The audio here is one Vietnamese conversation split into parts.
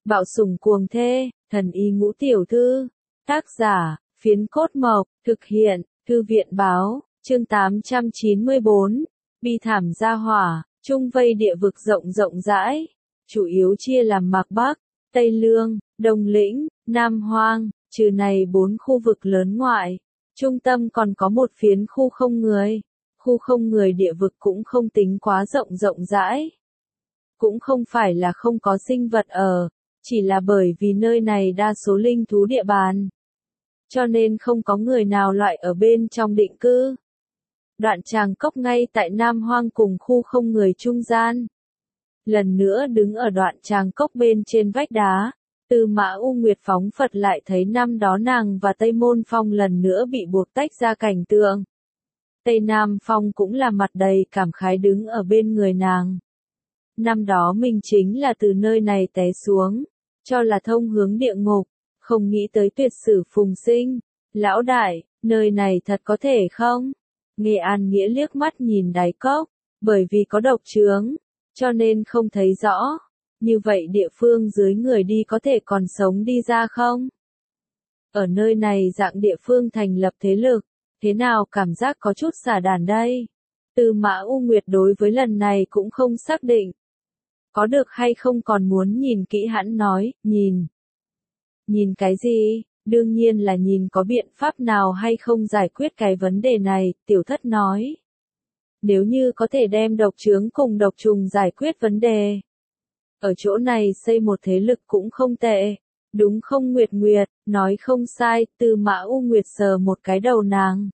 Bạo sủng cuồng thê, thần y ngũ tiểu thư. Tác giả, Phiến Cốt Mộc, thực hiện, Thư viện báo, chương 894, bi thảm gia hỏa, trung vây địa vực rộng rộng rãi, chủ yếu chia làm Mạc Bắc, Tây Lương, Đông Lĩnh, Nam Hoang, trừ này 4 khu vực lớn ngoại. Trung tâm còn có một phiến khu không người. Khu không người địa vực cũng không tính quá rộng rộng rãi. Cũng không phải là không có sinh vật ở, chỉ là bởi vì nơi này đa số linh thú địa bàn. Cho nên không có người nào loại ở bên trong định cư. Đoạn Tràng Cốc ngay tại Nam Hoang cùng khu không người trung gian. Lần nữa đứng ở đoạn Tràng Cốc bên trên vách đá, Tư Mã U Nguyệt phóng Phật lại thấy năm đó nàng và Tây Môn Phong lần nữa bị buộc tách ra cảnh tượng. Tây Nam Phong cũng là mặt đầy cảm khái đứng ở bên người nàng. Năm đó mình chính là từ nơi này té xuống, cho là thông hướng địa ngục, không nghĩ tới tuyệt sử phùng sinh. Lão đại, nơi này thật có thể không? Nghe An Nghĩa liếc mắt nhìn đáy cốc, bởi vì có độc chướng, cho nên không thấy rõ. Như vậy địa phương dưới người đi có thể còn sống đi ra không? Ở nơi này dạng địa phương thành lập thế lực, thế nào cảm giác có chút xả đàn đây? Tư Mã U Nguyệt đối với lần này cũng không xác định. Có được hay không còn muốn nhìn kỹ hãn nói, nhìn. Nhìn cái gì? Đương nhiên là nhìn có biện pháp nào hay không giải quyết cái vấn đề này, Tiểu Thất nói. Nếu như có thể đem độc chướng cùng độc trùng giải quyết vấn đề. Ở chỗ này xây một thế lực cũng không tệ. Đúng không Nguyệt Nguyệt, nói không sai, Tư Mã U Nguyệt sờ một cái đầu nàng.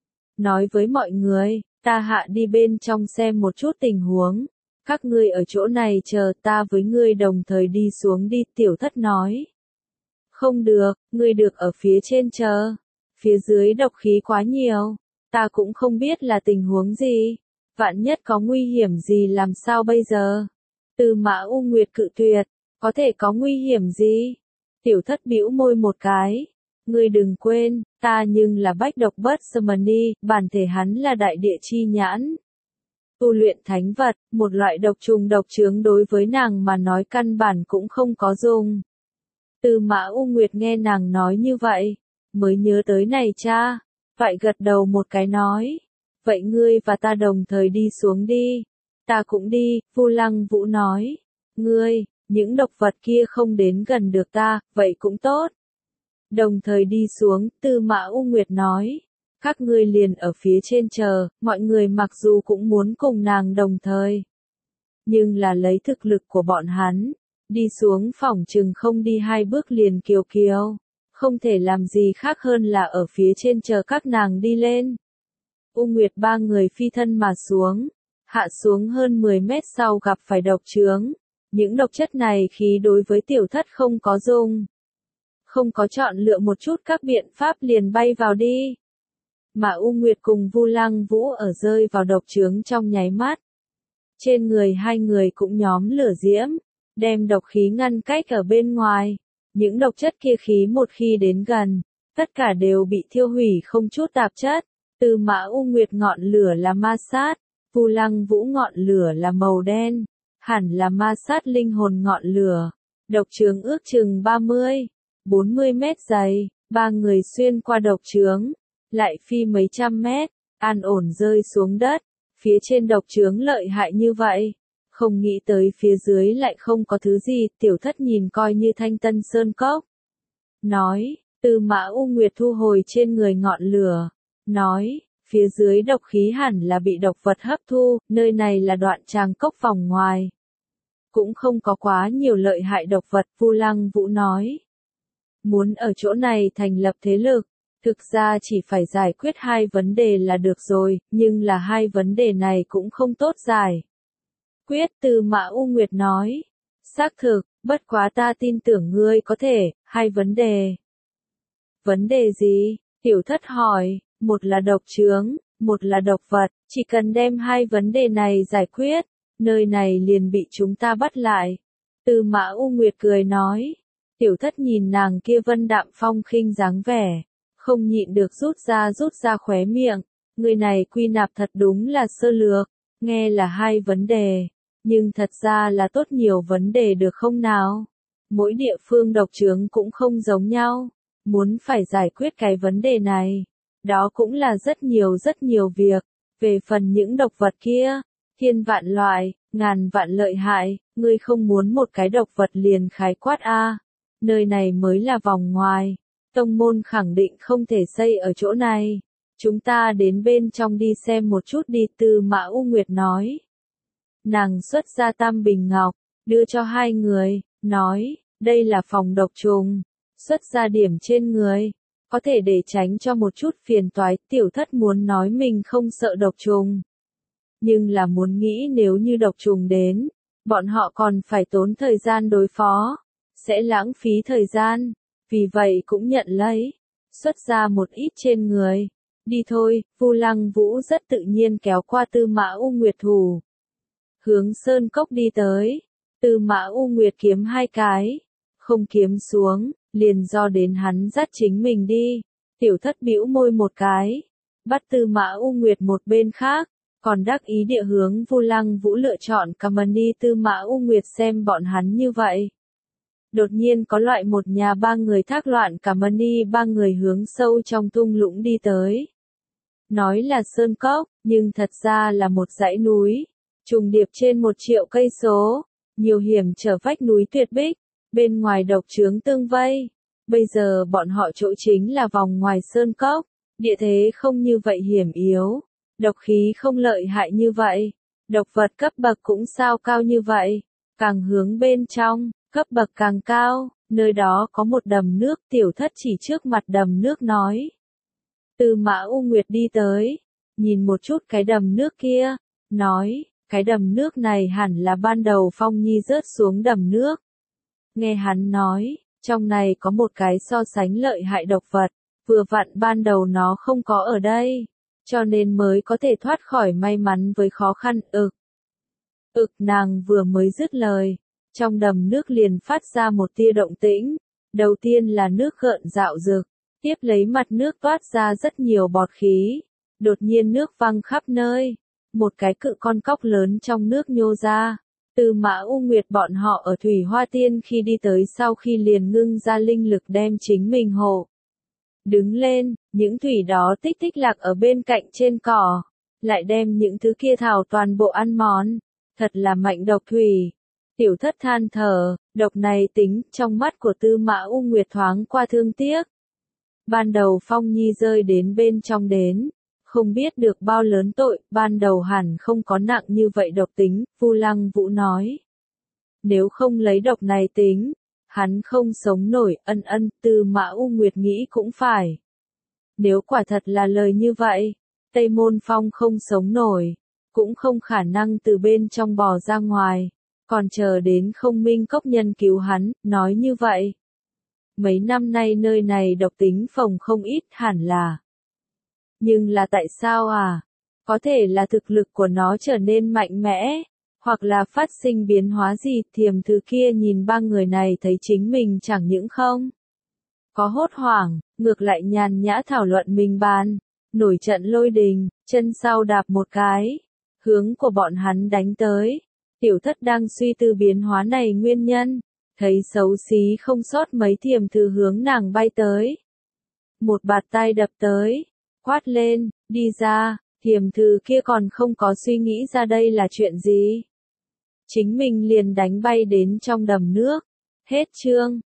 Nói với mọi người, ta hạ đi bên trong xem một chút tình huống. Các ngươi ở chỗ này chờ ta với ngươi đồng thời đi xuống đi, Tiểu Thất nói. Không được, ngươi được ở phía trên chờ. Phía dưới độc khí quá nhiều. Ta cũng không biết là tình huống gì. Vạn nhất có nguy hiểm gì làm sao bây giờ? Tư Mã U Nguyệt cự tuyệt. Có thể có nguy hiểm gì? Tiểu Thất bĩu môi một cái. Ngươi đừng quên, ta nhưng là bách độc bất Samani, bản thể hắn là đại địa chi nhãn. Tu luyện thánh vật, một loại độc trùng độc chướng đối với nàng mà nói căn bản cũng không có dùng. Tư Mã U Nguyệt nghe nàng nói như vậy, mới nhớ tới này cha, vậy gật đầu một cái nói. Vậy ngươi và ta đồng thời đi xuống đi. Ta cũng đi, Vu Lăng Vũ nói. Ngươi, những độc vật kia không đến gần được ta, vậy cũng tốt. Đồng thời đi xuống, Tư Mã U Nguyệt nói. Các ngươi liền ở phía trên chờ, mọi người mặc dù cũng muốn cùng nàng đồng thời. Nhưng là lấy thực lực của bọn hắn, đi xuống phỏng chừng không đi 2 bước liền kiều kiều. Không thể làm gì khác hơn là ở phía trên chờ các nàng đi lên. U Nguyệt 3 người phi thân mà xuống. Hạ xuống hơn 10 mét sau gặp phải độc chướng. Những độc chất này khí đối với Tiểu Thất không có dùng. Không có chọn lựa một chút các biện pháp liền bay vào đi. Mà U Nguyệt cùng Vu Lăng Vũ ở rơi vào độc chướng trong nháy mắt. Trên người hai người cũng nhóm lửa diễm, đem độc khí ngăn cách ở bên ngoài. Những độc chất kia khí một khi đến gần, tất cả đều bị thiêu hủy không chút tạp chất. Tư Mã U Nguyệt ngọn lửa là ma sát, Vu Lăng Vũ ngọn lửa là màu đen, hẳn là ma sát linh hồn ngọn lửa. Độc chướng ước chừng 40 mét dày, 3 người xuyên qua độc chướng, lại phi mấy trăm mét, an ổn rơi xuống đất. Phía trên độc chướng lợi hại như vậy, không nghĩ tới phía dưới lại không có thứ gì. Tiểu Thất nhìn coi như Thanh Tân Sơn Cốc. Nói, Tư Mã U Nguyệt thu hồi trên người ngọn lửa. Nói, phía dưới độc khí hẳn là bị độc vật hấp thu, nơi này là đoạn Tràng Cốc vòng ngoài. Cũng không có quá nhiều lợi hại độc vật, Vu Lăng Vũ nói. Muốn ở chỗ này thành lập thế lực, thực ra chỉ phải giải quyết 2 vấn đề là được rồi, nhưng là 2 vấn đề này cũng không tốt giải quyết. Tư Mã U Nguyệt nói. Xác thực, bất quá ta tin tưởng ngươi có thể. 2 vấn đề. Vấn đề gì? Tiểu Thất hỏi. Một là độc chướng, một là độc vật, chỉ cần đem 2 vấn đề này giải quyết, nơi này liền bị chúng ta bắt lại. Tư Mã U Nguyệt cười nói. Tiểu Thất nhìn nàng kia vân đạm phong khinh dáng vẻ, không nhịn được rút ra khóe miệng. Người này quy nạp thật đúng là sơ lược, nghe là 2 vấn đề, nhưng thật ra là tốt nhiều vấn đề được không nào? Mỗi địa phương độc chướng cũng không giống nhau. Muốn phải giải quyết cái vấn đề này, đó cũng là rất nhiều việc. Về phần những độc vật kia, thiên vạn loại, ngàn vạn lợi hại, ngươi không muốn một cái độc vật liền khái quát a. Nơi này mới là vòng ngoài, tông môn khẳng định không thể xây ở chỗ này. Chúng ta đến bên trong đi xem một chút đi, Tư Mã U Nguyệt nói. Nàng xuất ra tam bình ngọc, đưa cho hai người, nói, đây là phòng độc trùng, xuất ra điểm trên người, có thể để tránh cho một chút phiền toái. Tiểu Thất muốn nói mình không sợ độc trùng, nhưng là muốn nghĩ nếu như độc trùng đến, bọn họ còn phải tốn thời gian đối phó, sẽ lãng phí thời gian, vì vậy cũng nhận lấy, xuất ra một ít trên người. Đi thôi, Vu Lăng Vũ rất tự nhiên kéo qua Tư Mã U Nguyệt thủ. Hướng sơn cốc đi tới, Tư Mã U Nguyệt kiếm hai cái, không kiếm xuống, liền do đến hắn dắt chính mình đi. Tiểu Thất bĩu môi một cái, bắt Tư Mã U Nguyệt một bên khác, còn đắc ý địa hướng Vu Lăng Vũ lựa chọn Kamani. Tư Mã U Nguyệt xem bọn hắn như vậy, đột nhiên có loại một nhà ba người thác loạn Kamani. Ba người hướng sâu trong thung lũng đi tới. Nói là sơn cốc, nhưng thật ra là một dãy núi, trùng điệp trên 1 triệu cây số, nhiều hiểm trở vách núi tuyệt bích, bên ngoài độc chướng tương vây. Bây giờ bọn họ chỗ chính là vòng ngoài sơn cốc, địa thế không như vậy hiểm yếu, độc khí không lợi hại như vậy, độc vật cấp bậc cũng sao cao như vậy, càng hướng bên trong, cấp bậc càng cao. Nơi đó có một đầm nước. Tiểu Thất chỉ trước mặt đầm nước nói. Tư Mã U Nguyệt đi tới, nhìn một chút cái đầm nước kia, nói, cái đầm nước này hẳn là ban đầu Phong Nhi rớt xuống đầm nước. Nghe hắn nói, trong này có một cái so sánh lợi hại độc vật, vừa vặn ban đầu nó không có ở đây, cho nên mới có thể thoát khỏi may mắn với khó khăn. Nàng vừa mới dứt lời, trong đầm nước liền phát ra một tia động tĩnh. Đầu tiên là nước gợn dạo dực, tiếp lấy mặt nước toát ra rất nhiều bọt khí, đột nhiên nước văng khắp nơi, một cái cự con cóc lớn trong nước nhô ra. Tư Mã U Nguyệt bọn họ ở Thủy Hoa Tiên khi đi tới sau khi liền ngưng ra linh lực đem chính mình hộ đứng lên, những thủy đó tích tích lạc ở bên cạnh trên cỏ, lại đem những thứ kia thảo toàn bộ ăn mòn, thật là mạnh độc thủy. Tiểu Thất than thở, độc này tính. Trong mắt của Tư Mã U Nguyệt thoáng qua thương tiếc. Ban đầu Phong Nhi rơi đến bên trong đến, không biết được bao lớn tội, ban đầu hẳn không có nặng như vậy độc tính. Vu Lăng Vũ nói, nếu không lấy độc này tính, hắn không sống nổi. Tư Mã U Nguyệt nghĩ cũng phải. Nếu quả thật là lời như vậy, Tây Môn Phong không sống nổi, cũng không khả năng từ bên trong bò ra ngoài, còn chờ đến Không Minh Cốc nhân cứu hắn. Nói như vậy, mấy năm nay nơi này độc tính phồng không ít, hẳn là. Nhưng là tại sao à? Có thể là thực lực của nó trở nên mạnh mẽ, hoặc là phát sinh biến hóa gì. Thiềm Thư kia nhìn ba người này thấy chính mình chẳng những không có hốt hoảng, ngược lại nhàn nhã thảo luận mình bàn, nổi trận lôi đình, chân sau đạp một cái, hướng của bọn hắn đánh tới. Tiểu Thất đang suy tư biến hóa này nguyên nhân, thấy xấu xí không sót mấy. Thiềm Thư hướng nàng bay tới, một bạt tay đập tới, quát lên, đi ra. Thiềm Thư kia còn không có suy nghĩ ra đây là chuyện gì, chính mình liền đánh bay đến trong đầm nước. Hết chương.